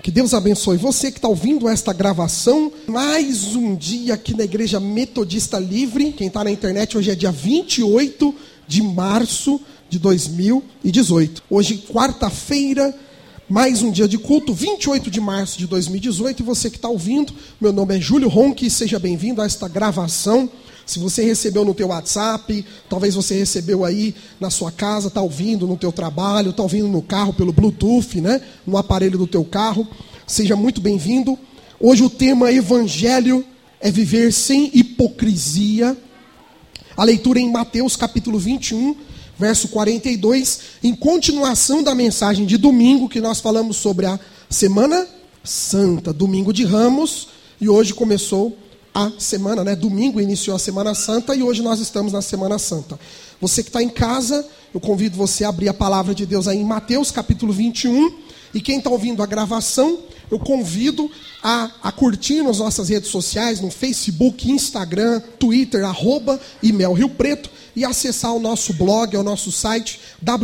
Que Deus abençoe você que está ouvindo esta gravação. Mais um dia aqui na Igreja Metodista Livre. Quem está na internet, hoje é dia 28 de março de 2018. Hoje, quarta-feira, mais um dia de culto, 28 de março de 2018. E você que está ouvindo, meu nome é Júlio Ronque, seja bem-vindo a esta gravação. Se você recebeu no teu WhatsApp, talvez você recebeu aí na sua casa, está ouvindo no teu trabalho, está ouvindo no carro pelo Bluetooth, né? No aparelho do teu carro. Seja muito bem-vindo. Hoje o tema Evangelho é viver sem hipocrisia. A leitura em Mateus capítulo 21, verso 42, em continuação da mensagem de domingo, que nós falamos sobre a Semana Santa, domingo de Ramos, e hoje começou a semana, né? Domingo iniciou a Semana Santa e hoje nós estamos na Semana Santa. Você que está em casa, eu convido você a abrir a palavra de Deus aí em Mateus capítulo 21. E quem está ouvindo a gravação, eu convido a curtir nas nossas redes sociais, no Facebook, Instagram, Twitter, @ImelRioPreto, e acessar o nosso blog, o nosso site,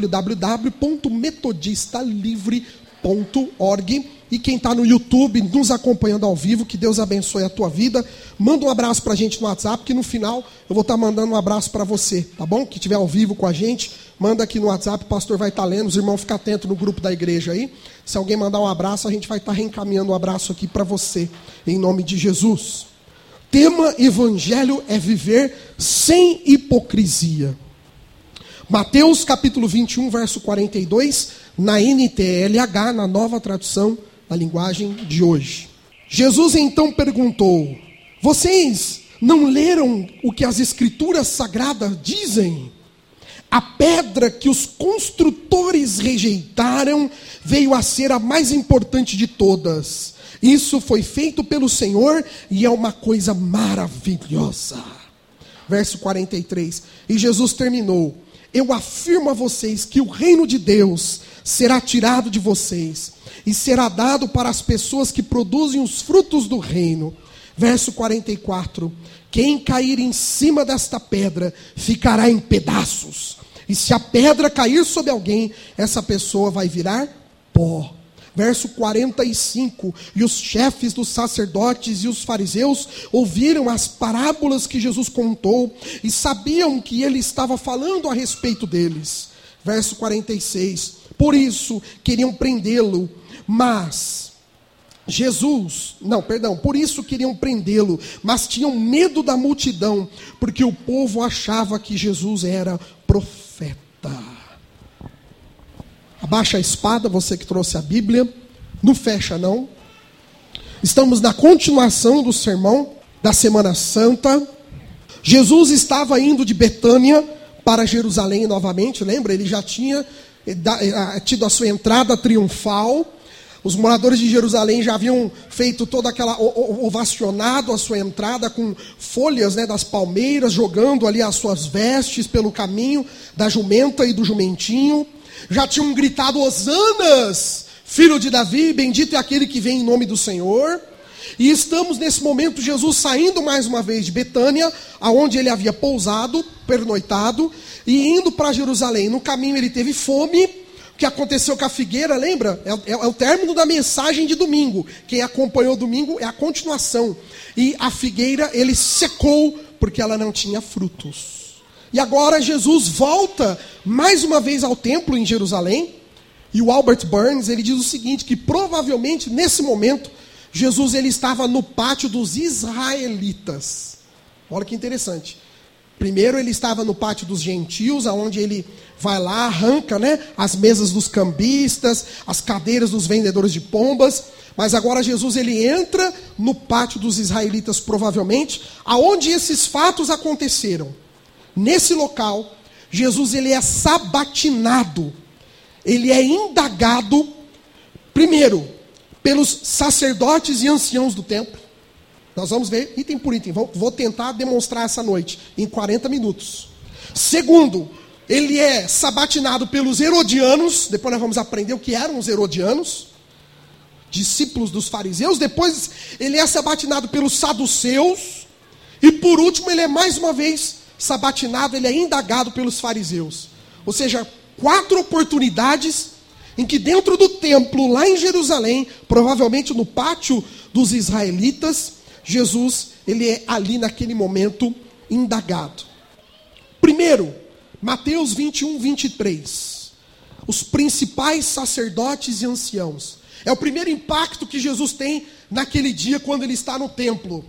www.metodistalivre.org. E quem está no YouTube, nos acompanhando ao vivo, que Deus abençoe a tua vida. Manda um abraço para a gente no WhatsApp, que no final eu vou estar mandando um abraço para você, tá bom? Que estiver ao vivo com a gente, manda aqui no WhatsApp, o pastor vai estar lendo, os irmãos ficam atentos no grupo da igreja aí. Se alguém mandar um abraço, a gente vai estar reencaminhando um abraço aqui para você, em nome de Jesus. Tema Evangelho é viver sem hipocrisia. Mateus capítulo 21, verso 42, na NTLH, na nova tradução, a linguagem de hoje. Jesus então perguntou: vocês não leram o que as escrituras sagradas dizem? A pedra que os construtores rejeitaram veio a ser a mais importante de todas. Isso foi feito pelo Senhor e é uma coisa maravilhosa. Verso 43. E Jesus terminou: eu afirmo a vocês que o reino de Deus será tirado de vocês e será dado para as pessoas que produzem os frutos do reino. Verso 44. Quem cair em cima desta pedra ficará em pedaços. E se a pedra cair sobre alguém, essa pessoa vai virar pó. Verso 45. E os chefes dos sacerdotes e os fariseus ouviram as parábolas que Jesus contou e sabiam que ele estava falando a respeito deles. Verso 46. Por isso queriam prendê-lo, por isso queriam prendê-lo, mas tinham medo da multidão, porque o povo achava que Jesus era profeta. Abaixa a espada, você que trouxe a Bíblia. Não fecha, não. Estamos na continuação do sermão da Semana Santa. Jesus estava indo de Betânia para Jerusalém novamente. Lembra? Ele já tinha tido a sua entrada triunfal. Os moradores de Jerusalém já haviam feito toda aquela ovacionado a sua entrada com folhas, né, das palmeiras, jogando ali as suas vestes pelo caminho da jumenta e do jumentinho. Já tinham gritado: Hosanas, filho de Davi, bendito é aquele que vem em nome do Senhor. E estamos nesse momento, Jesus saindo mais uma vez de Betânia, aonde ele havia pousado, pernoitado, e indo para Jerusalém. No caminho ele teve fome. O que aconteceu com a figueira, lembra? É o término da mensagem de domingo. Quem acompanhou domingo é a continuação. E a figueira ele secou porque ela não tinha frutos. E agora Jesus volta mais uma vez ao templo em Jerusalém. E o Albert Burns ele diz o seguinte, que provavelmente nesse momento Jesus ele estava no pátio dos israelitas. Olha que interessante. Primeiro ele estava no pátio dos gentios, aonde ele vai lá, arranca, né, as mesas dos cambistas, as cadeiras dos vendedores de pombas. Mas agora Jesus ele entra no pátio dos israelitas, provavelmente, aonde esses fatos aconteceram. Nesse local, Jesus ele é sabatinado. Ele é indagado, primeiro, pelos sacerdotes e anciãos do templo. Nós vamos ver item por item. Vou tentar demonstrar essa noite, em 40 minutos. Segundo, ele é sabatinado pelos herodianos. Depois nós vamos aprender o que eram os herodianos, discípulos dos fariseus. Depois ele é sabatinado pelos saduceus. E por último, ele é mais uma vez sabatinado, ele é indagado pelos fariseus. Ou seja, 4 oportunidades em que dentro do templo, lá em Jerusalém, provavelmente no pátio dos israelitas, Jesus, ele é ali naquele momento indagado. Primeiro, Mateus 21, 23. Os principais sacerdotes e anciãos. É o primeiro impacto que Jesus tem naquele dia quando ele está no templo.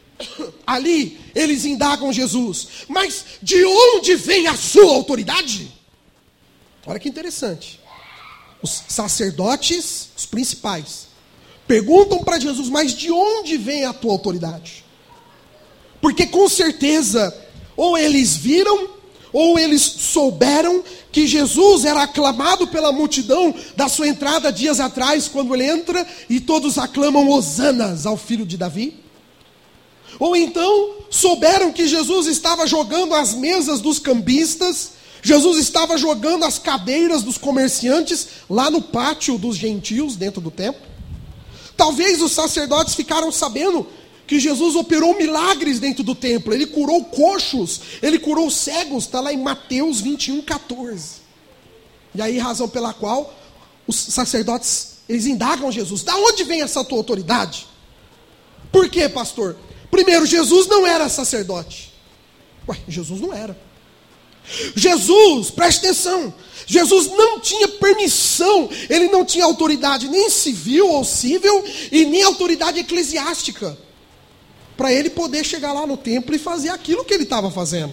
Ali, eles indagam Jesus. Mas de onde vem a sua autoridade? Olha que interessante. Os sacerdotes, os principais, perguntam para Jesus, mas de onde vem a tua autoridade? Porque com certeza, ou eles viram, ou eles souberam que Jesus era aclamado pela multidão da sua entrada dias atrás, quando ele entra e todos aclamam hosanas ao filho de Davi. Ou então souberam que Jesus estava jogando as mesas dos cambistas, Jesus estava jogando as cadeiras dos comerciantes lá no pátio dos gentios, dentro do templo. Talvez os sacerdotes ficaram sabendo que Jesus operou milagres dentro do templo. Ele curou coxos, ele curou cegos, está lá em Mateus 21, 14. E aí, razão pela qual os sacerdotes, eles indagam Jesus: da onde vem essa tua autoridade? Por quê, pastor? Primeiro, Jesus não era sacerdote. Jesus não era. Jesus, preste atenção, Jesus não tinha permissão, ele não tinha autoridade nem civil ou civil e nem autoridade eclesiástica para ele poder chegar lá no templo e fazer aquilo que ele estava fazendo.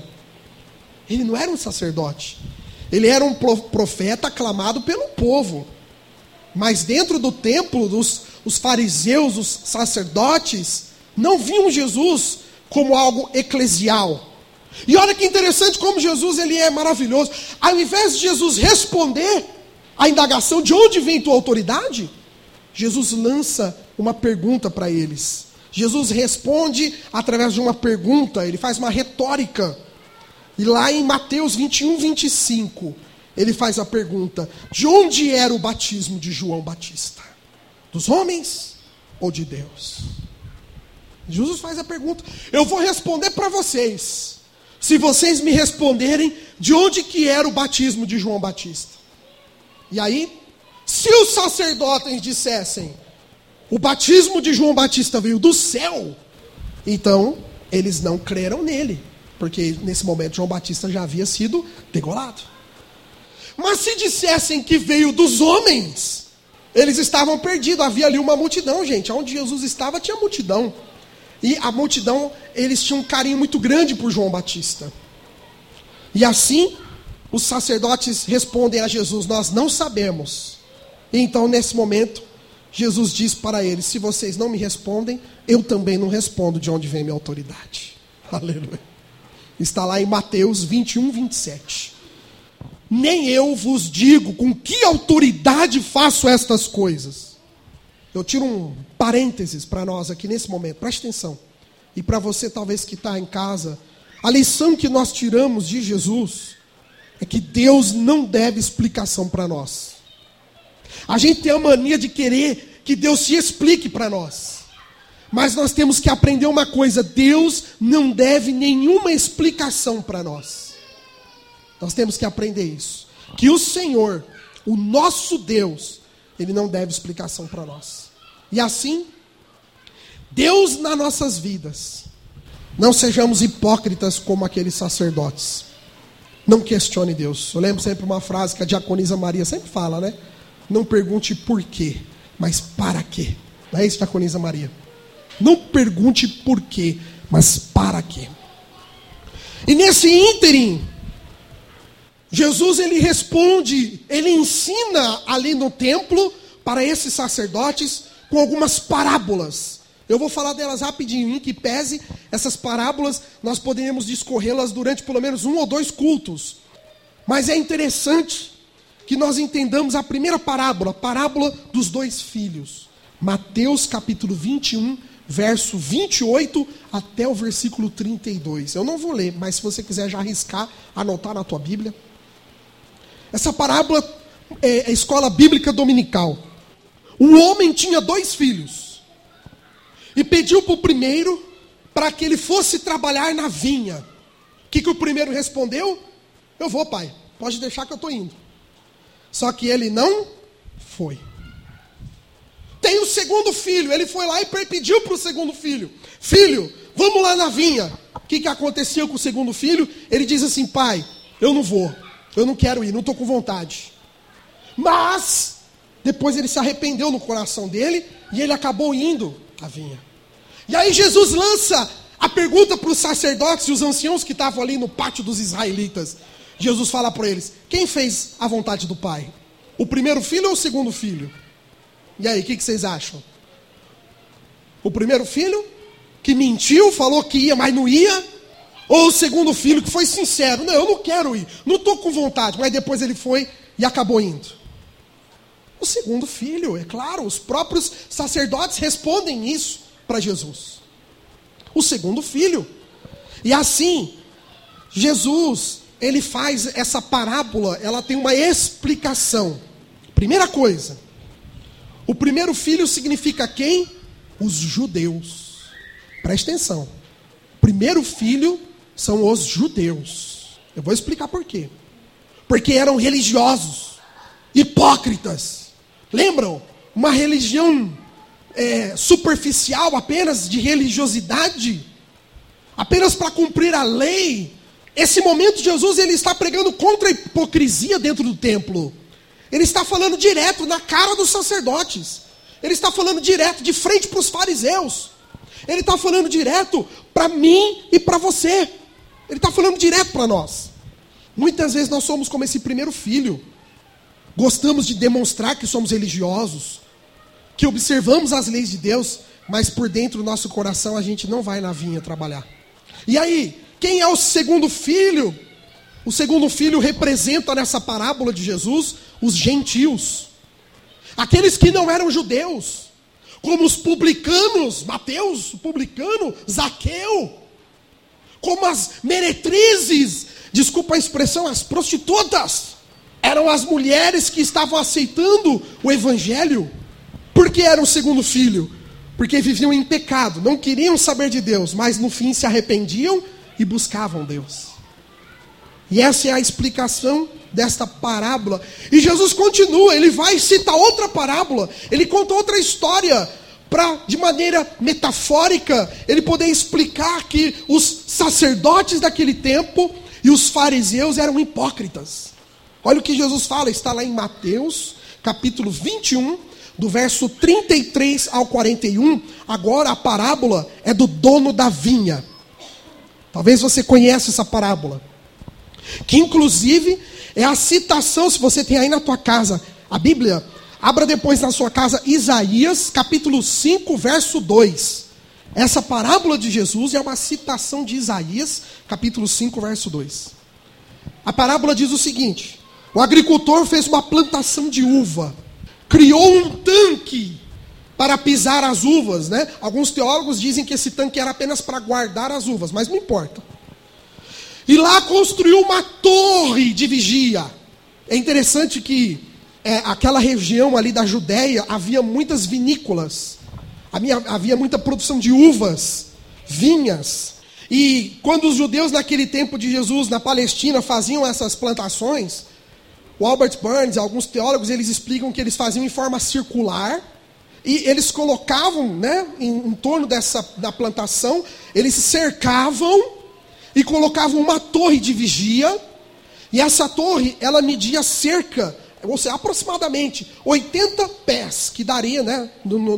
Ele não era um sacerdote, ele era um profeta aclamado pelo povo, mas dentro do templo, os fariseus, os sacerdotes, não viam Jesus como algo eclesial. E olha que interessante como Jesus, ele é maravilhoso. Ao invés de Jesus responder à indagação de onde vem tua autoridade, Jesus lança uma pergunta para eles. Jesus responde através de uma pergunta, ele faz uma retórica. E lá em Mateus 21, 25, ele faz a pergunta: de onde era o batismo de João Batista? Dos homens ou de Deus? Jesus faz a pergunta. Eu vou responder para vocês, se vocês me responderem de onde que era o batismo de João Batista. E aí, se os sacerdotes dissessem: o batismo de João Batista veio do céu, então eles não creram nele, porque nesse momento João Batista já havia sido degolado. Mas se dissessem que veio dos homens, eles estavam perdidos. Havia ali uma multidão, gente. Onde Jesus estava tinha multidão. E a multidão, eles tinham um carinho muito grande por João Batista. E assim, os sacerdotes respondem a Jesus: nós não sabemos. E então, nesse momento, Jesus diz para eles: se vocês não me respondem, eu também não respondo de onde vem minha autoridade. Aleluia. Está lá em Mateus 21, 27. Nem eu vos digo com que autoridade faço estas coisas. Eu tiro um parênteses para nós aqui nesse momento, preste atenção. E para você talvez que está em casa, a lição que nós tiramos de Jesus é que Deus não deve explicação para nós. A gente tem a mania de querer que Deus se explique para nós. Mas nós temos que aprender uma coisa: Deus não deve nenhuma explicação para nós. Nós temos que aprender isso. Que o Senhor, o nosso Deus, Ele não deve explicação para nós. E assim, Deus nas nossas vidas, não sejamos hipócritas como aqueles sacerdotes. Não questione Deus. Eu lembro sempre uma frase que a diaconisa Maria sempre fala, né? Não pergunte por quê, mas para quê. Não é isso, diaconisa Maria? Não pergunte por quê, mas para quê. E nesse ínterim, Jesus, ele responde, ele ensina ali no templo para esses sacerdotes com algumas parábolas. Eu vou falar delas rapidinho, em que pese essas parábolas, nós poderíamos discorrê-las durante pelo menos 1 ou 2 cultos. Mas é interessante que nós entendamos a primeira parábola, a parábola dos 2 filhos. Mateus capítulo 21, verso 28 até o versículo 32. Eu não vou ler, mas se você quiser já arriscar, anotar na tua Bíblia. Essa parábola é a escola bíblica dominical. Um homem tinha 2 filhos e pediu para o primeiro para que ele fosse trabalhar na vinha. O que o primeiro respondeu? Eu vou, pai, pode deixar que eu estou indo. Só que ele não Foi. Tem o segundo filho, ele foi lá e pediu para o segundo filho: filho, vamos lá na vinha. O que aconteceu com o segundo filho? Ele diz assim: pai, eu não vou, eu não quero ir, não estou com vontade. Mas, depois ele se arrependeu no coração dele, e ele acabou indo à vinha. E aí Jesus lança a pergunta para os sacerdotes e os anciãos que estavam ali no pátio dos israelitas. Jesus fala para eles: quem fez a vontade do pai? O primeiro filho ou o segundo filho? E aí, o que vocês acham? O primeiro filho, que mentiu, falou que ia, mas não ia? Ou o segundo filho, que foi sincero: não, eu não quero ir, não estou com vontade, mas depois ele foi e acabou indo? O segundo filho, é claro, os próprios sacerdotes respondem isso para Jesus. O segundo filho. E assim, Jesus, ele faz essa parábola, ela tem uma explicação. Primeira coisa, o primeiro filho significa quem? Os judeus. Preste atenção. O primeiro filho são os judeus. Eu vou explicar por quê. Porque eram religiosos, hipócritas. Lembram? Uma religião superficial, apenas de religiosidade, apenas para cumprir a lei. Esse momento Jesus, ele está pregando contra a hipocrisia dentro do templo. Ele está falando direto na cara dos sacerdotes. Ele está falando direto de frente para os fariseus. Ele está falando direto para mim e para você. Ele está falando direto para nós. Muitas vezes nós somos como esse primeiro filho. Gostamos de demonstrar que somos religiosos, que observamos as leis de Deus, mas por dentro do nosso coração a gente não vai na vinha trabalhar. E aí, quem é o segundo filho? O segundo filho representa nessa parábola de Jesus os gentios. Aqueles que não eram judeus, como os publicanos, Mateus, o publicano, Zaqueu, como as meretrizes, desculpa a expressão, as prostitutas. Eram as mulheres que estavam aceitando o evangelho. Por que eram o segundo filho? Porque viviam em pecado, não queriam saber de Deus, mas no fim se arrependiam e buscavam Deus. E essa é a explicação desta parábola. E Jesus continua, ele vai citar outra parábola, ele conta outra história, para, de maneira metafórica, ele poder explicar que os sacerdotes daquele tempo e os fariseus eram hipócritas. Olha o que Jesus fala, está lá em Mateus, capítulo 21, do verso 33 ao 41. Agora a parábola é do dono da vinha. Talvez você conheça essa parábola, que inclusive é a citação, se você tem aí na tua casa a Bíblia, abra depois na sua casa Isaías, capítulo 5, verso 2. Essa parábola de Jesus é uma citação de Isaías, capítulo 5, verso 2. A parábola diz o seguinte: o agricultor fez uma plantação de uva, criou um tanque para pisar as uvas, né? Alguns teólogos dizem que esse tanque era apenas para guardar as uvas, mas não importa. E lá construiu uma torre de vigia. É interessante que aquela região ali da Judéia havia muitas vinícolas, havia muita produção de uvas, vinhas. E quando os judeus naquele tempo de Jesus, na Palestina, faziam essas plantações, o Albert Burns, alguns teólogos, eles explicam que eles faziam em forma circular, e eles colocavam, né, em torno da plantação, eles cercavam e colocavam uma torre de vigia, e essa torre, ela media cerca, ou seja, aproximadamente 80 pés, que daria, né,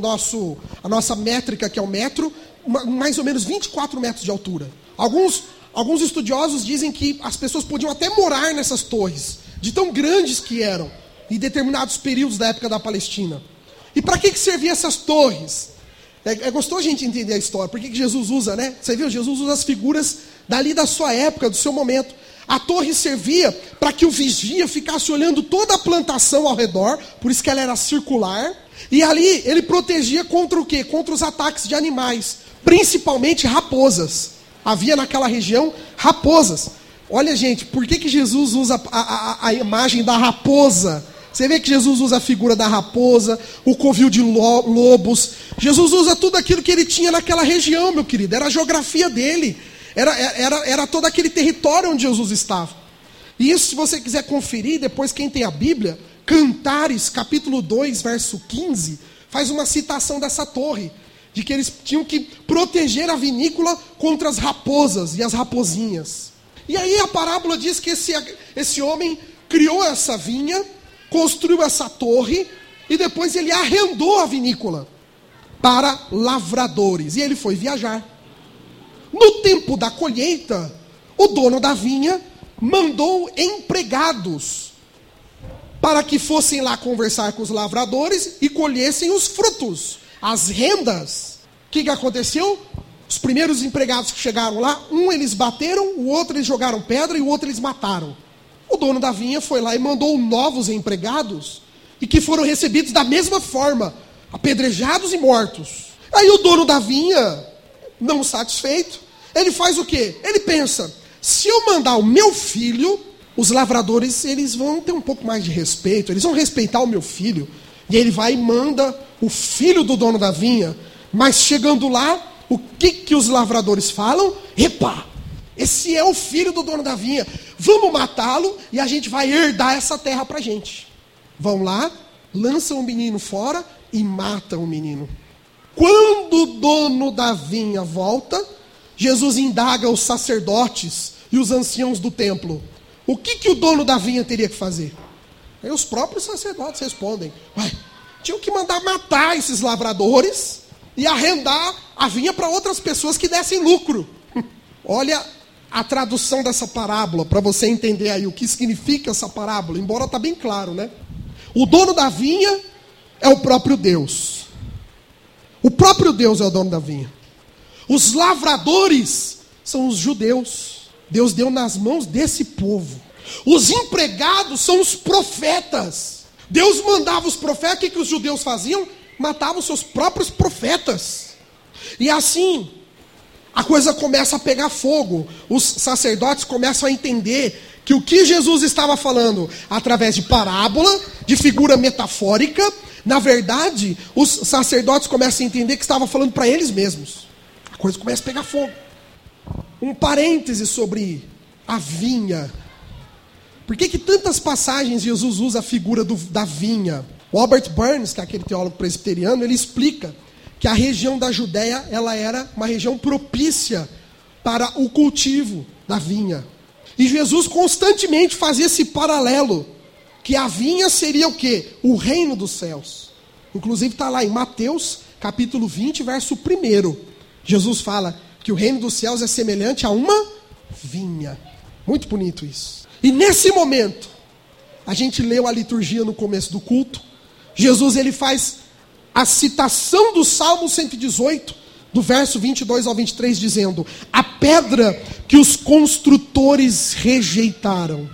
a nossa métrica, que é o metro, mais ou menos 24 metros de altura. Alguns estudiosos dizem que as pessoas podiam até morar nessas torres, de tão grandes que eram, em determinados períodos da época da Palestina. E para que serviam essas torres? É gostoso a gente entender a história. Por que Jesus usa, né? Você viu? Jesus usa as figuras dali da sua época, do seu momento. A torre servia para que o vigia ficasse olhando toda a plantação ao redor, por isso que ela era circular. E ali ele protegia contra o quê? Contra os ataques de animais, principalmente raposas. Havia naquela região raposas. Olha, gente, por que Jesus usa a imagem da raposa? Você vê que Jesus usa a figura da raposa, o covil de lobos. Jesus usa tudo aquilo que ele tinha naquela região, meu querido. Era a geografia dele. Era todo aquele território onde Jesus estava. E isso, se você quiser conferir, depois quem tem a Bíblia, Cantares, capítulo 2, verso 15, faz uma citação dessa torre, de que eles tinham que proteger a vinícola contra as raposas e as raposinhas. E aí a parábola diz que esse homem criou essa vinha, construiu essa torre, e depois ele arrendou a vinícola para lavradores, e ele foi viajar. No tempo da colheita, o dono da vinha mandou empregados para que fossem lá conversar com os lavradores e colhessem os frutos, as rendas. O que aconteceu? Os primeiros empregados que chegaram lá, eles bateram, o outro eles jogaram pedra e o outro eles mataram. O dono da vinha foi lá e mandou novos empregados, e que foram recebidos da mesma forma, apedrejados e mortos. Aí o dono da vinha, não satisfeito, ele faz o quê? Ele pensa, se eu mandar o meu filho, os lavradores eles vão ter um pouco mais de respeito, eles vão respeitar o meu filho. E ele vai e manda o filho do dono da vinha. Mas chegando lá, o que os lavradores falam? Epa, esse é o filho do dono da vinha, vamos matá-lo e a gente vai herdar essa terra para a gente. Vão lá, lançam o menino fora e matam o menino. Quando o dono da vinha volta, Jesus indaga os sacerdotes e os anciãos do templo. O que o dono da vinha teria que fazer? Aí os próprios sacerdotes respondem, tinham que mandar matar esses lavradores e arrendar a vinha para outras pessoas que dessem lucro. Olha a tradução dessa parábola, para você entender aí o que significa essa parábola, embora está bem claro, né? O dono da vinha é o próprio Deus. O próprio Deus é o dono da vinha. Os lavradores são os judeus. Deus deu nas mãos desse povo. Os empregados são os profetas. Deus mandava os profetas, o que os judeus faziam? Matavam seus próprios profetas. E assim, a coisa começa a pegar fogo. Os sacerdotes começam a entender que o que Jesus estava falando, através de parábola, de figura metafórica, na verdade, os sacerdotes começam a entender que estava falando para eles mesmos. A coisa começa a pegar fogo. Um parêntese sobre a vinha. Por que tantas passagens Jesus usa a figura da vinha? O Albert Burns, que é aquele teólogo presbiteriano, ele explica que a região da Judéia, ela era uma região propícia para o cultivo da vinha. E Jesus constantemente fazia esse paralelo, que a vinha seria o quê? O reino dos céus. Inclusive está lá em Mateus, capítulo 20, verso 1. Jesus fala que o reino dos céus é semelhante a uma vinha. Muito bonito isso. E nesse momento, a gente leu a liturgia no começo do culto. Jesus ele faz a citação do Salmo 118, do verso 22 ao 23, dizendo: a pedra que os construtores rejeitaram.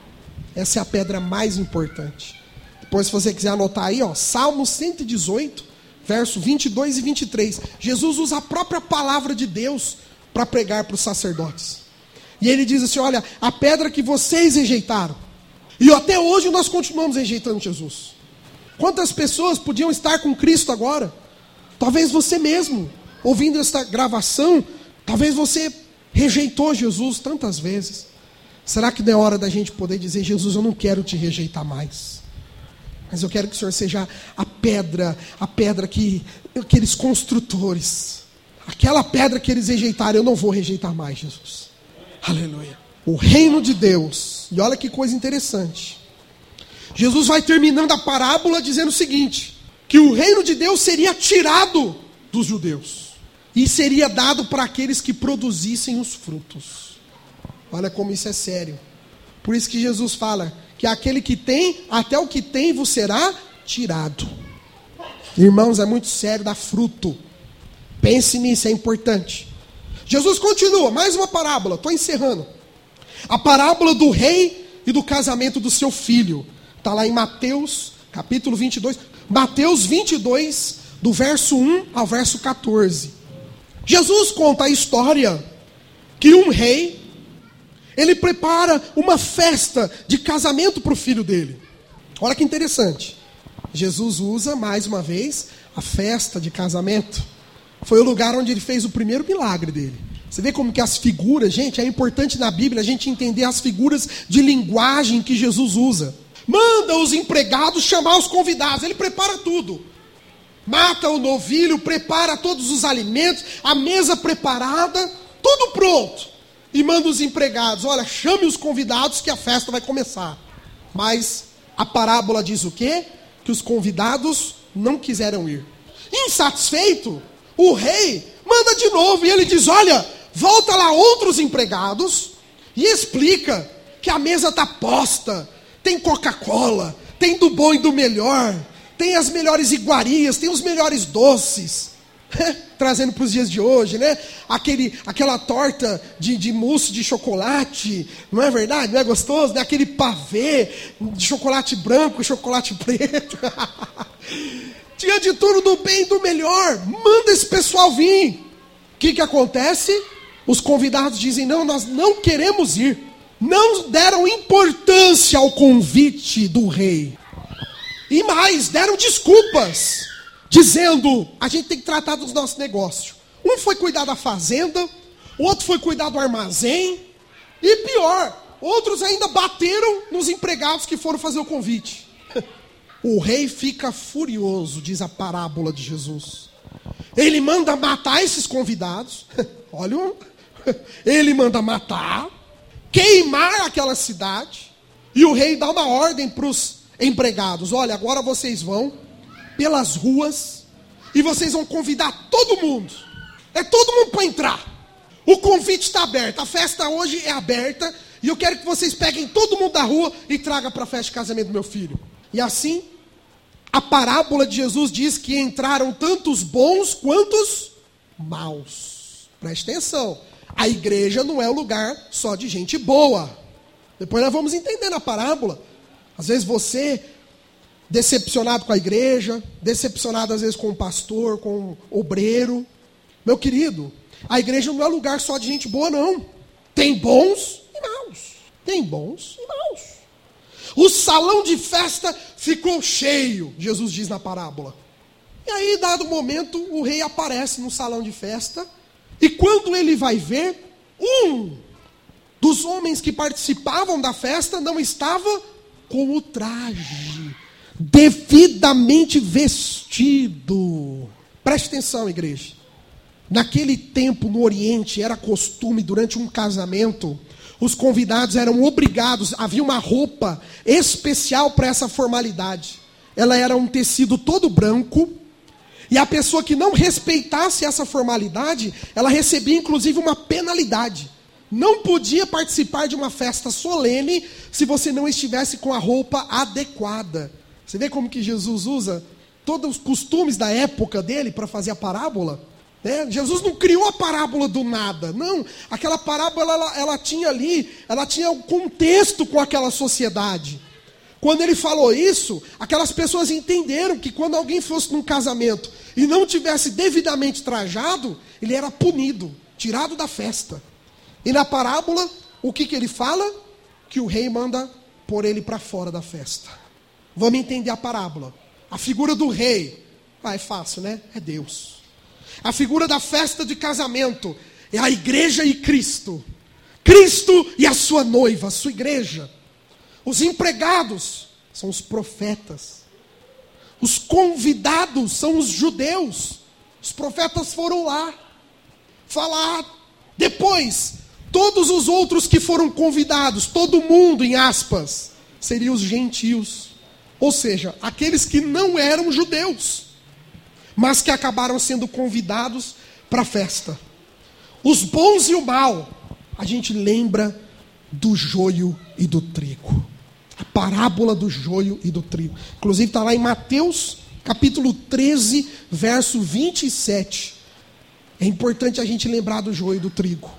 Essa é a pedra mais importante. Depois, se você quiser anotar aí, Salmo 118, verso 22 e 23. Jesus usa a própria palavra de Deus para pregar para os sacerdotes. E ele diz assim, olha, a pedra que vocês rejeitaram. E até hoje nós continuamos rejeitando Jesus. Quantas pessoas podiam estar com Cristo agora? Talvez você mesmo, ouvindo esta gravação, talvez você rejeitou Jesus tantas vezes. Será que não é hora da gente poder dizer, Jesus, eu não quero te rejeitar mais, mas eu quero que o Senhor seja a pedra que aqueles construtores, aquela pedra que eles rejeitaram, eu não vou rejeitar mais, Jesus. Aleluia. O reino de Deus. E olha que coisa interessante. Jesus vai terminando a parábola dizendo o seguinte, que o reino de Deus seria tirado dos judeus e seria dado para aqueles que produzissem os frutos. Olha como isso é sério. Por isso que Jesus fala que aquele que tem, até o que tem vos será tirado. Irmãos, é muito sério dar fruto. Pense nisso, é importante. Jesus continua, mais uma parábola, estou encerrando. A parábola do rei e do casamento do seu filho. Está lá em Mateus, capítulo 22. Mateus 22, do verso 1 ao verso 14. Jesus conta a história que um rei, ele prepara uma festa de casamento para o filho dele. Olha que interessante. Jesus usa, mais uma vez, a festa de casamento. Foi o lugar onde ele fez o primeiro milagre dele. Você vê como que as figuras, gente, é importante na Bíblia a gente entender as figuras de linguagem que Jesus usa. Manda os empregados chamar os convidados. Ele prepara tudo. Mata o novilho, prepara todos os alimentos, a mesa preparada, tudo pronto. E manda os empregados, olha, chame os convidados que a festa vai começar. Mas a parábola diz o quê? Que os convidados não quiseram ir. Insatisfeito, o rei manda de novo e ele diz, olha, volta lá outros empregados e explica que a mesa está posta, tem Coca-Cola, tem do bom e do melhor, tem as melhores iguarias, tem os melhores doces. Trazendo para os dias de hoje, né? Aquela torta de mousse de chocolate, não é verdade? Não é gostoso? Né? Aquele pavê de chocolate branco e chocolate preto. Tinha de tudo do bem e do melhor. Manda esse pessoal vir. O que acontece? Os convidados dizem, não, nós não queremos ir. Não deram importância ao convite do rei. E mais, deram desculpas. Dizendo, a gente tem que tratar dos nossos negócios. Um foi cuidar da fazenda, outro foi cuidar do armazém. E pior, outros ainda bateram nos empregados que foram fazer o convite. O rei fica furioso, diz a parábola de Jesus. Ele manda matar esses convidados. Olha, ele manda matar, queimar aquela cidade. E o rei dá uma ordem para os empregados. Olha, agora vocês vão pelas ruas e vocês vão convidar todo mundo. É todo mundo para entrar. O convite está aberto. A festa hoje é aberta. E eu quero que vocês peguem todo mundo da rua e tragam para a festa de casamento do meu filho. E assim, a parábola de Jesus diz que entraram tanto os bons quanto os maus. Preste atenção. A igreja não é um lugar só de gente boa. Depois nós vamos entender na parábola. Às vezes você, decepcionado com a igreja, decepcionado às vezes com o pastor, com o obreiro. Meu querido, a igreja não é lugar só de gente boa, não. Tem bons e maus. Tem bons e maus. O salão de festa ficou cheio, Jesus diz na parábola. E aí, dado momento, o rei aparece no salão de festa. E quando ele vai ver, um dos homens que participavam da festa não estava com o traje devidamente vestido. Preste atenção, igreja. Naquele tempo, no Oriente, era costume, durante um casamento, os convidados eram obrigados, havia uma roupa especial para essa formalidade. Ela era um tecido todo branco, e a pessoa que não respeitasse essa formalidade, ela recebia inclusive uma penalidade. Não podia participar de uma festa solene se você não estivesse com a roupa adequada. Você vê como que Jesus usa todos os costumes da época dele para fazer a parábola? Jesus não criou a parábola do nada, não. Aquela parábola, ela tinha ali, ela tinha um contexto com aquela sociedade. Quando ele falou isso, aquelas pessoas entenderam que quando alguém fosse num casamento e não tivesse devidamente trajado, ele era punido, tirado da festa. E na parábola, o que ele fala? Que o rei manda pôr ele para fora da festa. Vamos entender a parábola. A figura do rei, é fácil, né? É Deus. A figura da festa de casamento é a igreja e Cristo. Cristo e a sua noiva, a sua igreja. Os empregados são os profetas. Os convidados são os judeus. Os profetas foram lá falar. Depois, todos os outros que foram convidados, todo mundo, em aspas, seriam os gentios. Ou seja, aqueles que não eram judeus, mas que acabaram sendo convidados para a festa. Os bons e o mal, a gente lembra do joio e do trigo. A parábola do joio e do trigo. Inclusive está lá em Mateus, capítulo 13, verso 27. É importante a gente lembrar do joio e do trigo.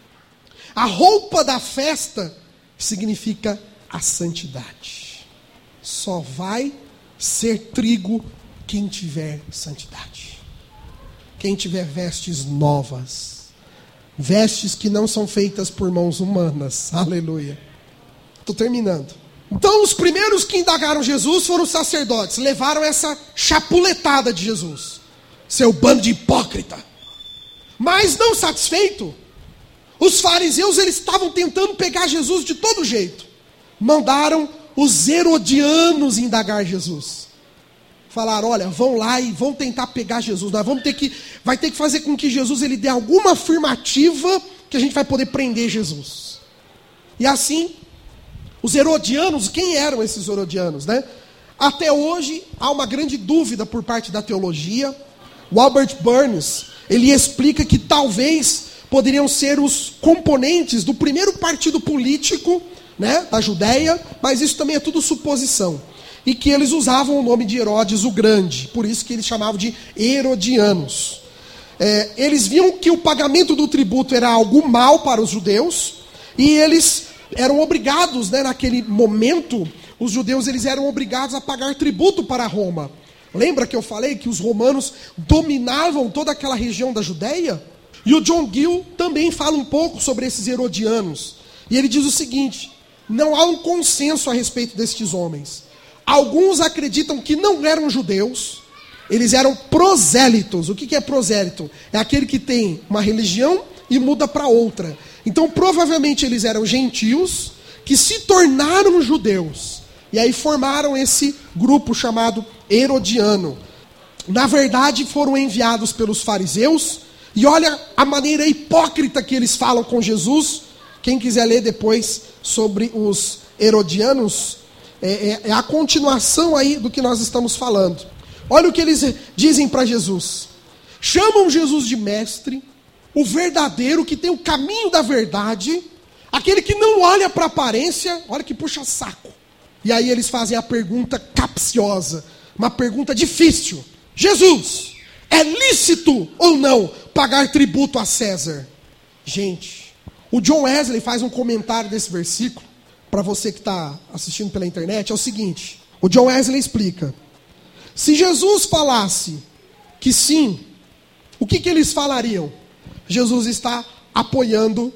A roupa da festa significa a santidade. Só vai ser trigo quem tiver santidade. Quem tiver vestes novas. Vestes que não são feitas por mãos humanas. Aleluia. Estou terminando. Então os primeiros que indagaram Jesus foram os sacerdotes. Levaram essa chapuletada de Jesus. Seu bando de hipócrita. Mas não satisfeito, os fariseus eles estavam tentando pegar Jesus de todo jeito. Mandaram os herodianos indagar Jesus. Falaram, olha, vão lá e vão tentar pegar Jesus. Nós vai ter que fazer com que Jesus ele dê alguma afirmativa que a gente vai poder prender Jesus. E assim, os herodianos, quem eram esses herodianos, né? Até hoje há uma grande dúvida por parte da teologia. O Albert Burns, ele explica que talvez poderiam ser os componentes do primeiro partido político, né, da Judéia, mas isso também é tudo suposição. E que eles usavam o nome de Herodes o Grande, por isso que eles chamavam de herodianos. Eles viam que o pagamento do tributo era algo mal para os judeus, e eles eram obrigados, né, naquele momento, os judeus eles eram obrigados a pagar tributo para Roma. Lembra que eu falei que os romanos dominavam toda aquela região da Judéia? E o John Gill também fala um pouco sobre esses herodianos. E ele diz o seguinte, não há um consenso a respeito destes homens. Alguns acreditam que não eram judeus, eles eram prosélitos. O que é prosélito? É aquele que tem uma religião e muda para outra. Então, provavelmente, eles eram gentios que se tornaram judeus. E aí formaram esse grupo chamado herodiano. Na verdade, foram enviados pelos fariseus. E olha a maneira hipócrita que eles falam com Jesus. Quem quiser ler depois sobre os herodianos, é a continuação aí do que nós estamos falando. Olha o que eles dizem para Jesus. Chamam Jesus de mestre, o verdadeiro, que tem o caminho da verdade, aquele que não olha para a aparência, olha que puxa saco. E aí eles fazem a pergunta capciosa, uma pergunta difícil. Jesus, é lícito ou não pagar tributo a César? Gente, o John Wesley faz um comentário desse versículo, para você que está assistindo pela internet, é o seguinte. O John Wesley explica. Se Jesus falasse que sim, o que eles falariam? Jesus está apoiando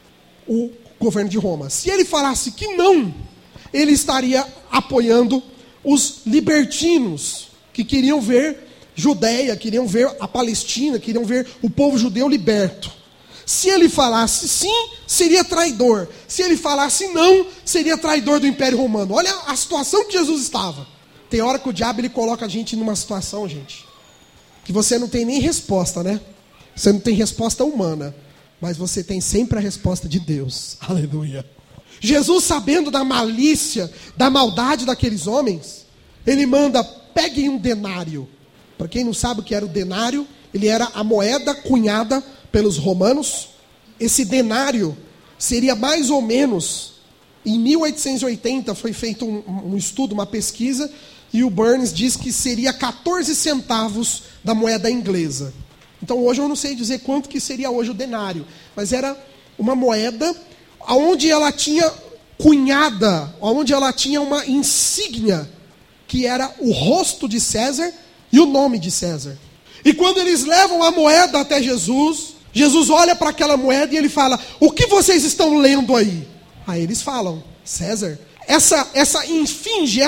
o governo de Roma. Se ele falasse que não, ele estaria apoiando os libertinos, que queriam ver Judeia, queriam ver a Palestina, queriam ver o povo judeu liberto. Se ele falasse sim, seria traidor. Se ele falasse não, seria traidor do Império Romano. Olha a situação que Jesus estava. Tem hora que o diabo ele coloca a gente numa situação, gente, que você não tem nem resposta, né? Você não tem resposta humana, mas você tem sempre a resposta de Deus. Aleluia. Jesus, sabendo da malícia, da maldade daqueles homens, ele manda, peguem um denário. Para quem não sabe o que era o denário, ele era a moeda cunhada pelos romanos. Esse denário seria mais ou menos, em 1880 foi feito um estudo, uma pesquisa, e o Burns diz que seria 14 centavos da moeda inglesa. Então hoje eu não sei dizer quanto que seria hoje o denário, mas era uma moeda onde ela tinha cunhada, onde ela tinha uma insígnia, que era o rosto de César e o nome de César. E quando eles levam a moeda até Jesus, Jesus olha para aquela moeda e ele fala, o que vocês estão lendo aí? Aí eles falam, César. Essa infinge,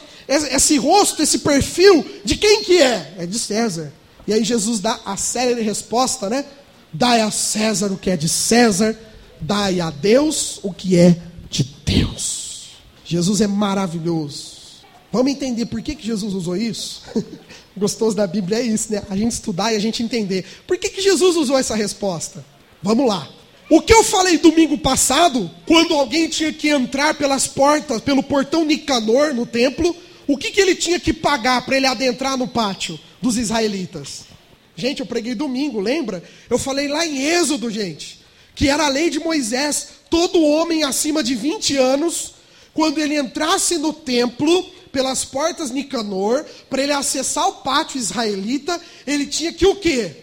esse rosto, esse perfil, de quem que é? É de César. E aí Jesus dá a célere resposta, né? Dai a César o que é de César, dai a Deus o que é de Deus. Jesus é maravilhoso. Vamos entender por que Jesus usou isso? Gostoso da Bíblia é isso, né? A gente estudar e a gente entender. Por que Jesus usou essa resposta? Vamos lá. O que eu falei domingo passado, quando alguém tinha que entrar pelas portas, pelo portão Nicanor no templo, o que ele tinha que pagar para ele adentrar no pátio dos israelitas? Gente, eu preguei domingo, lembra? Eu falei lá em Êxodo, gente, que era a lei de Moisés. Todo homem acima de 20 anos, quando ele entrasse no templo, pelas portas Nicanor, para ele acessar o pátio israelita, ele tinha que o quê?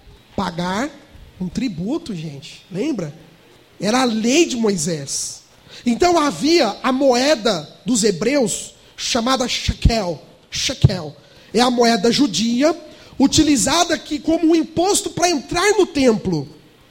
Pagar um tributo, gente. Lembra? Era a lei de Moisés. Então havia a moeda dos hebreus, chamada shekel. Shekel é a moeda judia, utilizada aqui como um imposto para entrar no templo.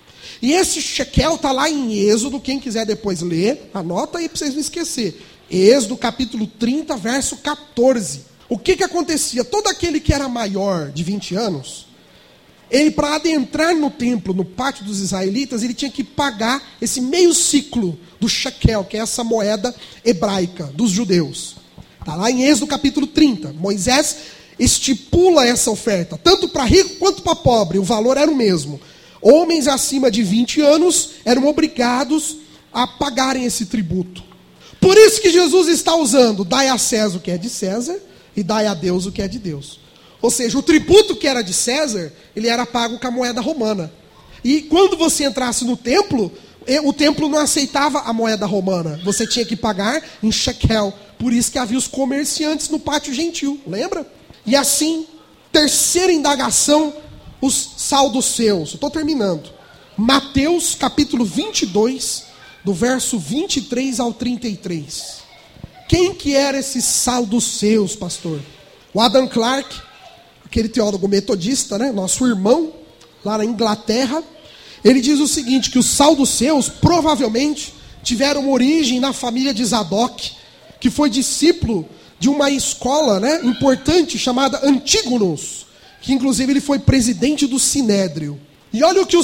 E esse shekel está lá em Êxodo, quem quiser depois ler, anota aí para vocês não esquecer. Êxodo capítulo 30, verso 14. O que acontecia? Todo aquele que era maior de 20 anos, ele, para adentrar no templo, no pátio dos israelitas, ele tinha que pagar esse meio ciclo do shekel, que é essa moeda hebraica dos judeus. Está lá em Êxodo capítulo 30. Moisés estipula essa oferta, tanto para rico quanto para pobre, o valor era o mesmo. Homens acima de 20 anos eram obrigados a pagarem esse tributo. Por isso que Jesus está usando, dai a César o que é de César e dai a Deus o que é de Deus. Ou seja, o tributo que era de César, ele era pago com a moeda romana. E quando você entrasse no templo, o templo não aceitava a moeda romana. Você tinha que pagar em shekel. Por isso que havia os comerciantes no pátio gentil, lembra? E assim, terceira indagação, os saduceus. Estou terminando. Mateus capítulo 22, do verso 23 ao 33. Quem que era esses saduceus, pastor? O Adam Clarke, aquele teólogo metodista, né, nosso irmão, lá na Inglaterra, ele diz o seguinte, que os saduceus provavelmente tiveram origem na família de Zadok, que foi discípulo de uma escola, né, importante chamada Antígonos, que inclusive ele foi presidente do Sinédrio. E olha o que os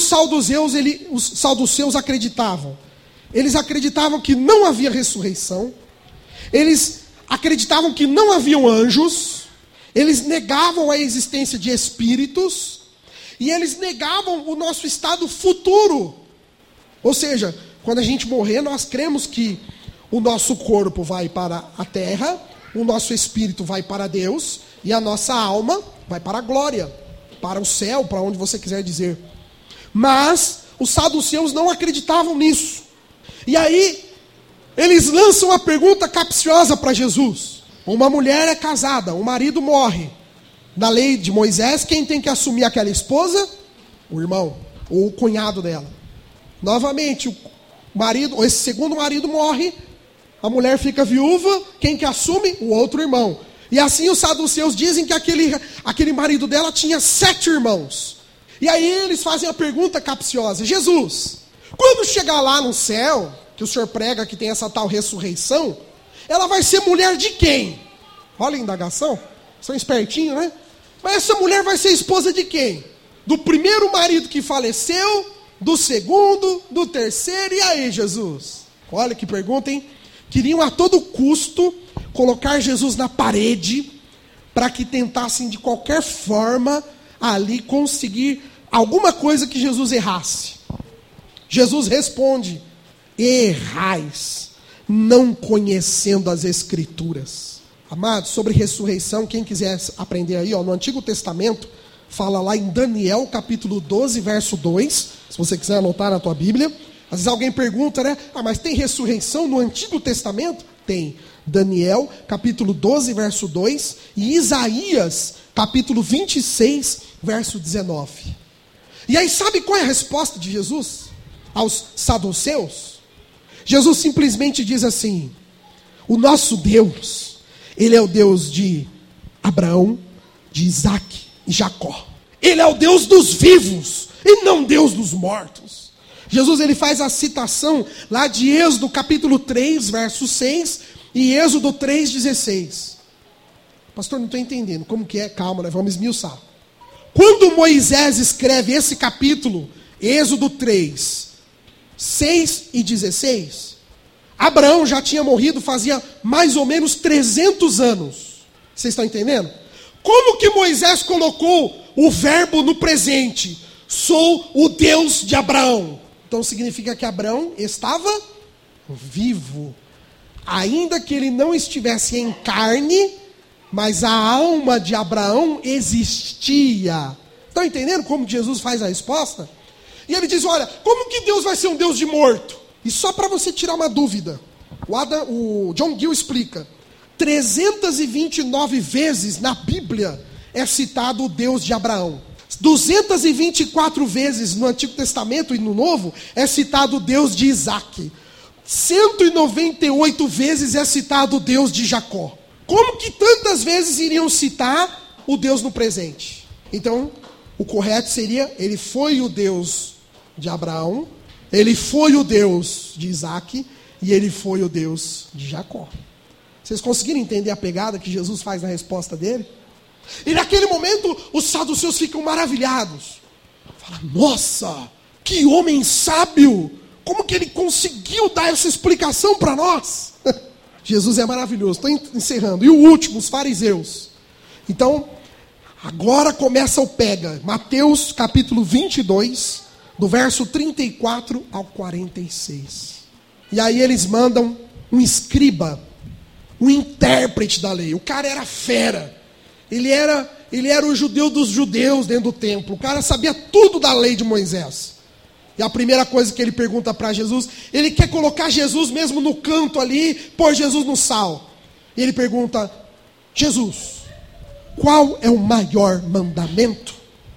saduceus acreditavam. Eles acreditavam que não havia ressurreição, eles acreditavam que não haviam anjos, eles negavam a existência de espíritos, e eles negavam o nosso estado futuro. Ou seja, quando a gente morrer, nós cremos que o nosso corpo vai para a terra, o nosso espírito vai para Deus, e a nossa alma vai para a glória, para o céu, para onde você quiser dizer. Mas os saduceus não acreditavam nisso. E aí, eles lançam a pergunta capciosa para Jesus. Uma mulher é casada, o marido morre. Na lei de Moisés, quem tem que assumir aquela esposa? O irmão, ou o cunhado dela. Novamente, esse segundo marido morre, a mulher fica viúva, quem que assume? O outro irmão. E assim os saduceus dizem que aquele marido dela tinha 7 irmãos. E aí eles fazem a pergunta capciosa: Jesus, quando chegar lá no céu, que o senhor prega que tem essa tal ressurreição, ela vai ser mulher de quem? Olha a indagação, são espertinhos, né? Mas essa mulher vai ser esposa de quem? Do primeiro marido que faleceu, do segundo, do terceiro, e aí, Jesus? Olha que pergunta, hein? Queriam a todo custo colocar Jesus na parede para que tentassem de qualquer forma ali conseguir alguma coisa que Jesus errasse. Jesus responde: errais, não conhecendo as Escrituras. Amados, sobre ressurreição, quem quiser aprender aí, no Antigo Testamento, fala lá em Daniel capítulo 12, verso 2, se você quiser anotar na tua Bíblia. Às vezes alguém pergunta, né? Mas tem ressurreição no Antigo Testamento? Tem. Daniel capítulo 12, verso 2, e Isaías capítulo 26, verso 19. E aí sabe qual é a resposta de Jesus aos saduceus? Jesus simplesmente diz assim: o nosso Deus, Ele é o Deus de Abraão, de Isaac e Jacó. Ele é o Deus dos vivos e não Deus dos mortos. Jesus ele faz a citação lá de Êxodo capítulo 3, verso 6 e Êxodo 3,16. Pastor, não estou entendendo como que é. Calma, nós vamos esmiuçar. Quando Moisés escreve esse capítulo, Êxodo 3, 6 e 16, Abraão já tinha morrido fazia mais ou menos 300 anos. Vocês estão entendendo? Como que Moisés colocou o verbo no presente? Sou o Deus de Abraão. Então significa que Abraão estava vivo. Ainda que ele não estivesse em carne, mas a alma de Abraão existia. Estão entendendo como Jesus faz a resposta? E ele diz, olha, como que Deus vai ser um Deus de morto? E só para você tirar uma dúvida, o John Gill explica, 329 vezes na Bíblia é citado o Deus de Abraão. 224 vezes no Antigo Testamento e no Novo é citado o Deus de Isaac. 198 vezes é citado o Deus de Jacó. Como que tantas vezes iriam citar o Deus no presente? Então, o correto seria, ele foi o Deus de Abraão, ele foi o Deus de Isaac e ele foi o Deus de Jacó. Vocês conseguiram entender a pegada que Jesus faz na resposta dele? E naquele momento, os saduceus ficam maravilhados. Fala, nossa, que homem sábio! Como que ele conseguiu dar essa explicação para nós? Jesus é maravilhoso. Estou encerrando. E o último, os fariseus. Então, agora começa o pega. Mateus capítulo 22, do verso 34 ao 46. E aí eles mandam um escriba, um intérprete da lei. O cara era fera. Ele era o judeu dos judeus dentro do templo. O cara sabia tudo da lei de Moisés. E a primeira coisa que ele pergunta para Jesus, ele quer colocar Jesus mesmo no canto ali, pôr Jesus no sal. E ele pergunta, Jesus, qual é o maior mandamento?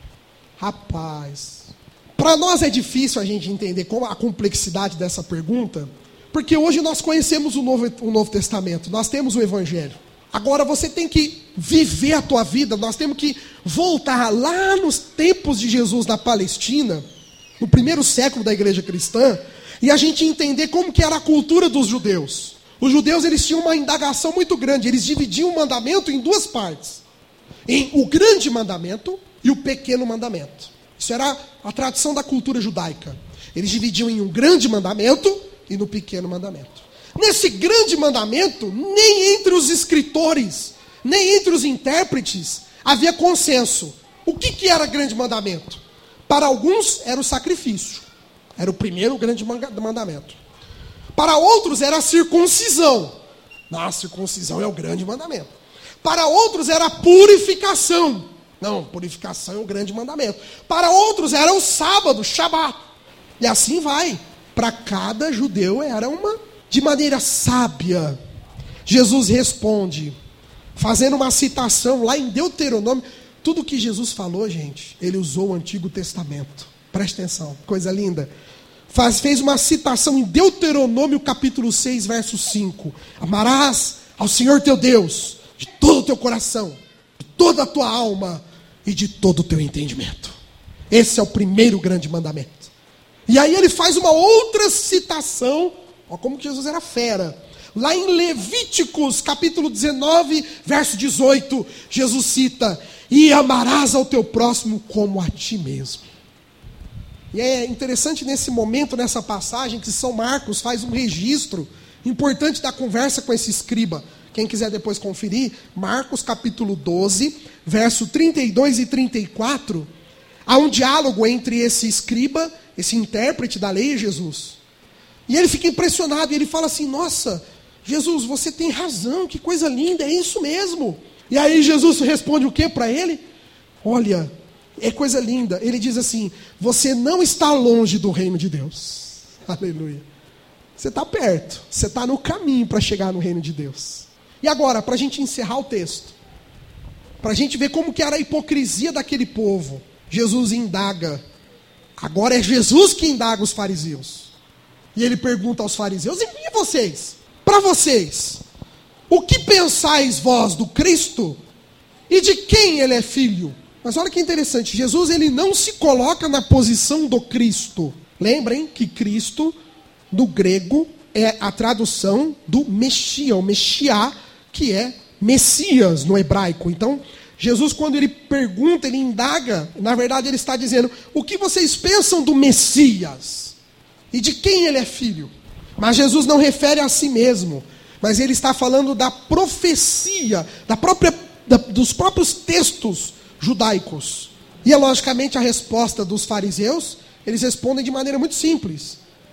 Rapaz, para nós é difícil a gente entender a complexidade dessa pergunta, porque hoje nós conhecemos o Novo Testamento, nós temos o Evangelho. Agora você tem que viver a tua vida, nós temos que voltar lá nos tempos de Jesus na Palestina, no primeiro século da igreja cristã, e a gente entender como que era a cultura dos judeus. Os judeus, eles tinham uma indagação muito grande, eles dividiam o mandamento em duas partes. Em o grande mandamento e o pequeno mandamento. Isso era a tradição da cultura judaica. Eles dividiam em um grande mandamento e no pequeno mandamento. Nesse grande mandamento, nem entre os escritores, nem entre os intérpretes, havia consenso. O que era grande mandamento? Para alguns era o sacrifício. Era o primeiro grande mandamento. Para outros era a circuncisão. Não, a circuncisão é o grande mandamento. Para outros era a purificação. Não, purificação é o grande mandamento. Para outros era o sábado, Shabat. E assim vai. Para cada judeu era uma. De maneira sábia, Jesus responde, fazendo uma citação lá em Deuteronômio. Tudo que Jesus falou, gente, ele usou o Antigo Testamento. Presta atenção, coisa linda. Fez uma citação em Deuteronômio capítulo 6, verso 5. Amarás ao Senhor teu Deus de todo o teu coração, de toda a tua alma e de todo o teu entendimento. Esse é o primeiro grande mandamento. E aí ele faz uma outra citação, ó, como que Jesus era fera. Lá em Levíticos capítulo 19, verso 18, Jesus cita: e amarás ao teu próximo como a ti mesmo. E é interessante nesse momento, nessa passagem, que São Marcos faz um registro importante da conversa com esse escriba. Quem quiser depois conferir, Marcos capítulo 12, verso 32 e 34, há um diálogo entre esse escriba, esse intérprete da lei, e Jesus. E ele fica impressionado, e ele fala assim, nossa, Jesus, você tem razão, que coisa linda, é isso mesmo. E aí Jesus responde o que para ele? Olha, é coisa linda. Ele diz assim, você não está longe do reino de Deus. Aleluia. Você está perto, você está no caminho para chegar no reino de Deus. E agora, para a gente encerrar o texto, para a gente ver como que era a hipocrisia daquele povo, Jesus indaga. Agora é Jesus que indaga os fariseus. E ele pergunta aos fariseus, e vocês? Para vocês, o que pensais vós do Cristo? E de quem ele é filho? Mas olha que interessante, Jesus ele não se coloca na posição do Cristo. Lembrem que Cristo, no grego, é a tradução do Messias, o Messiá, que é Messias no hebraico. Então, Jesus, quando ele pergunta, ele indaga, na verdade ele está dizendo, o que vocês pensam do Messias? E de quem ele é filho? Mas Jesus não refere a si mesmo, mas ele está falando da profecia, dos próprios textos judaicos. E é logicamente a resposta dos fariseus, eles respondem de maneira muito simples.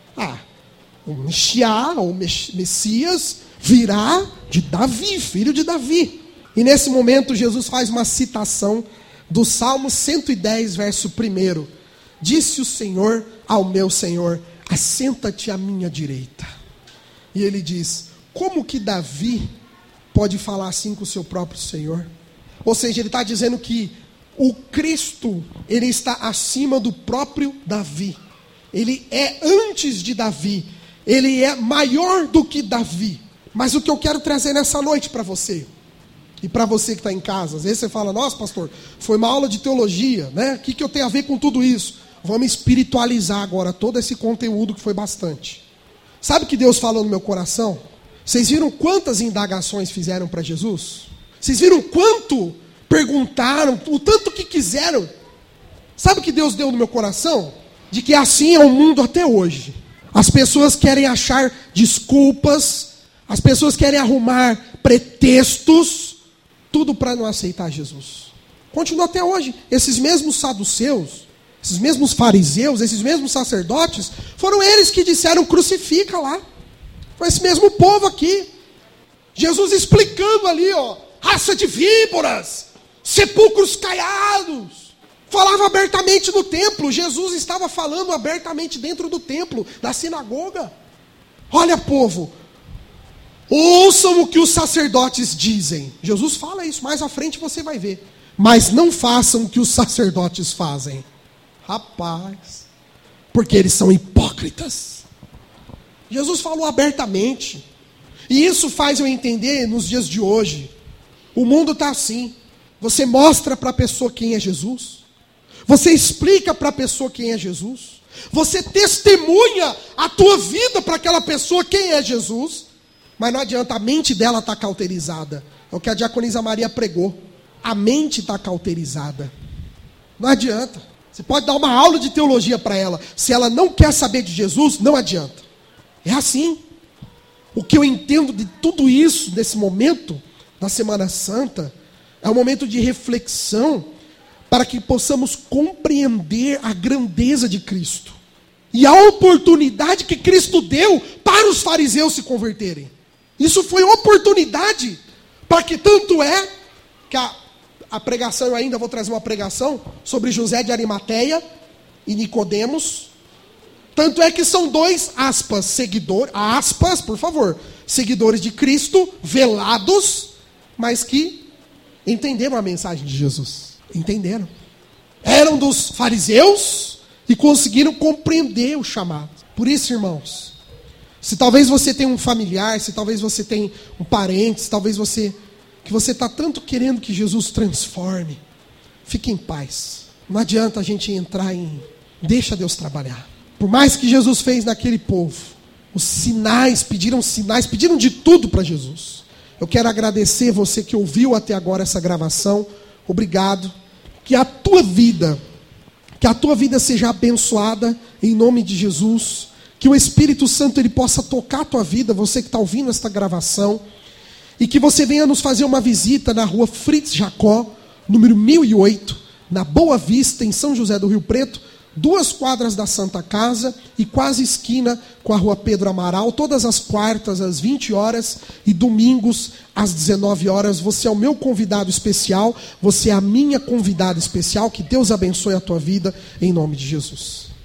O Messiá, ou Messias, virá de Davi, filho de Davi. E nesse momento Jesus faz uma citação do Salmo 110, verso 1. Disse o Senhor ao meu Senhor, assenta-te à minha direita. E ele diz, como que Davi pode falar assim com o seu próprio Senhor? Ou seja, ele está dizendo que o Cristo, ele está acima do próprio Davi. Ele é antes de Davi. Ele é maior do que Davi. Mas o que eu quero trazer nessa noite para você, e para você que está em casa, às vezes você fala, nossa pastor, foi uma aula de teologia, né? O que eu tenho a ver com tudo isso? Vamos espiritualizar agora todo esse conteúdo que foi bastante. Sabe o que Deus falou no meu coração? Vocês viram quantas indagações fizeram para Jesus? Vocês viram quanto perguntaram, o tanto que quiseram? Sabe o que Deus deu no meu coração? De que assim é o mundo até hoje. As pessoas querem achar desculpas, as pessoas querem arrumar pretextos, tudo para não aceitar Jesus. Continua até hoje. Esses mesmos saduceus, esses mesmos fariseus, esses mesmos sacerdotes, foram eles que disseram crucifica lá. Foi esse mesmo povo aqui. Jesus explicando ali, raça de víboras, sepulcros caiados. Falava abertamente no templo. Jesus estava falando abertamente dentro do templo, da sinagoga. Olha, povo, ouçam o que os sacerdotes dizem. Jesus fala isso, mais à frente você vai ver. Mas não façam o que os sacerdotes fazem. Rapaz, porque eles são hipócritas. Jesus falou abertamente. E isso faz eu entender nos dias de hoje. O mundo está assim. Você mostra para a pessoa quem é Jesus. Você explica para a pessoa quem é Jesus. Você testemunha a tua vida para aquela pessoa quem é Jesus. Mas não adianta, a mente dela está cauterizada. É o que a diaconisa Maria pregou. A mente está cauterizada. Não adianta. Você pode dar uma aula de teologia para ela. Se ela não quer saber de Jesus, não adianta. É assim. O que eu entendo de tudo isso, desse momento da Semana Santa, é um momento de reflexão para que possamos compreender a grandeza de Cristo. E a oportunidade que Cristo deu para os fariseus se converterem. Isso foi oportunidade para que tanto é que a pregação, eu ainda vou trazer uma pregação sobre José de Arimateia e Nicodemos. Tanto é que são dois, aspas, por favor, seguidores de Cristo, velados, mas que entenderam a mensagem de Jesus. Entenderam. Eram dos fariseus e conseguiram compreender o chamado. Por isso, irmãos, se talvez você tenha um familiar, se talvez você tenha um parente, se talvez você está tanto querendo que Jesus transforme, fique em paz. Não adianta a gente entrar em... Deixa Deus trabalhar. Por mais que Jesus fez naquele povo, os sinais, pediram de tudo para Jesus. Eu quero agradecer você que ouviu até agora essa gravação. Obrigado. Que a tua vida seja abençoada em nome de Jesus. Que o Espírito Santo ele possa tocar a tua vida, você que está ouvindo esta gravação. E que você venha nos fazer uma visita na rua Fritz Jacó, número 1008, na Boa Vista, em São José do Rio Preto, 2 quadras da Santa Casa e quase esquina com a rua Pedro Amaral, todas as quartas às 20 horas e domingos às 19 horas. Você é o meu convidado especial, você é a minha convidada especial. Que Deus abençoe a tua vida em nome de Jesus.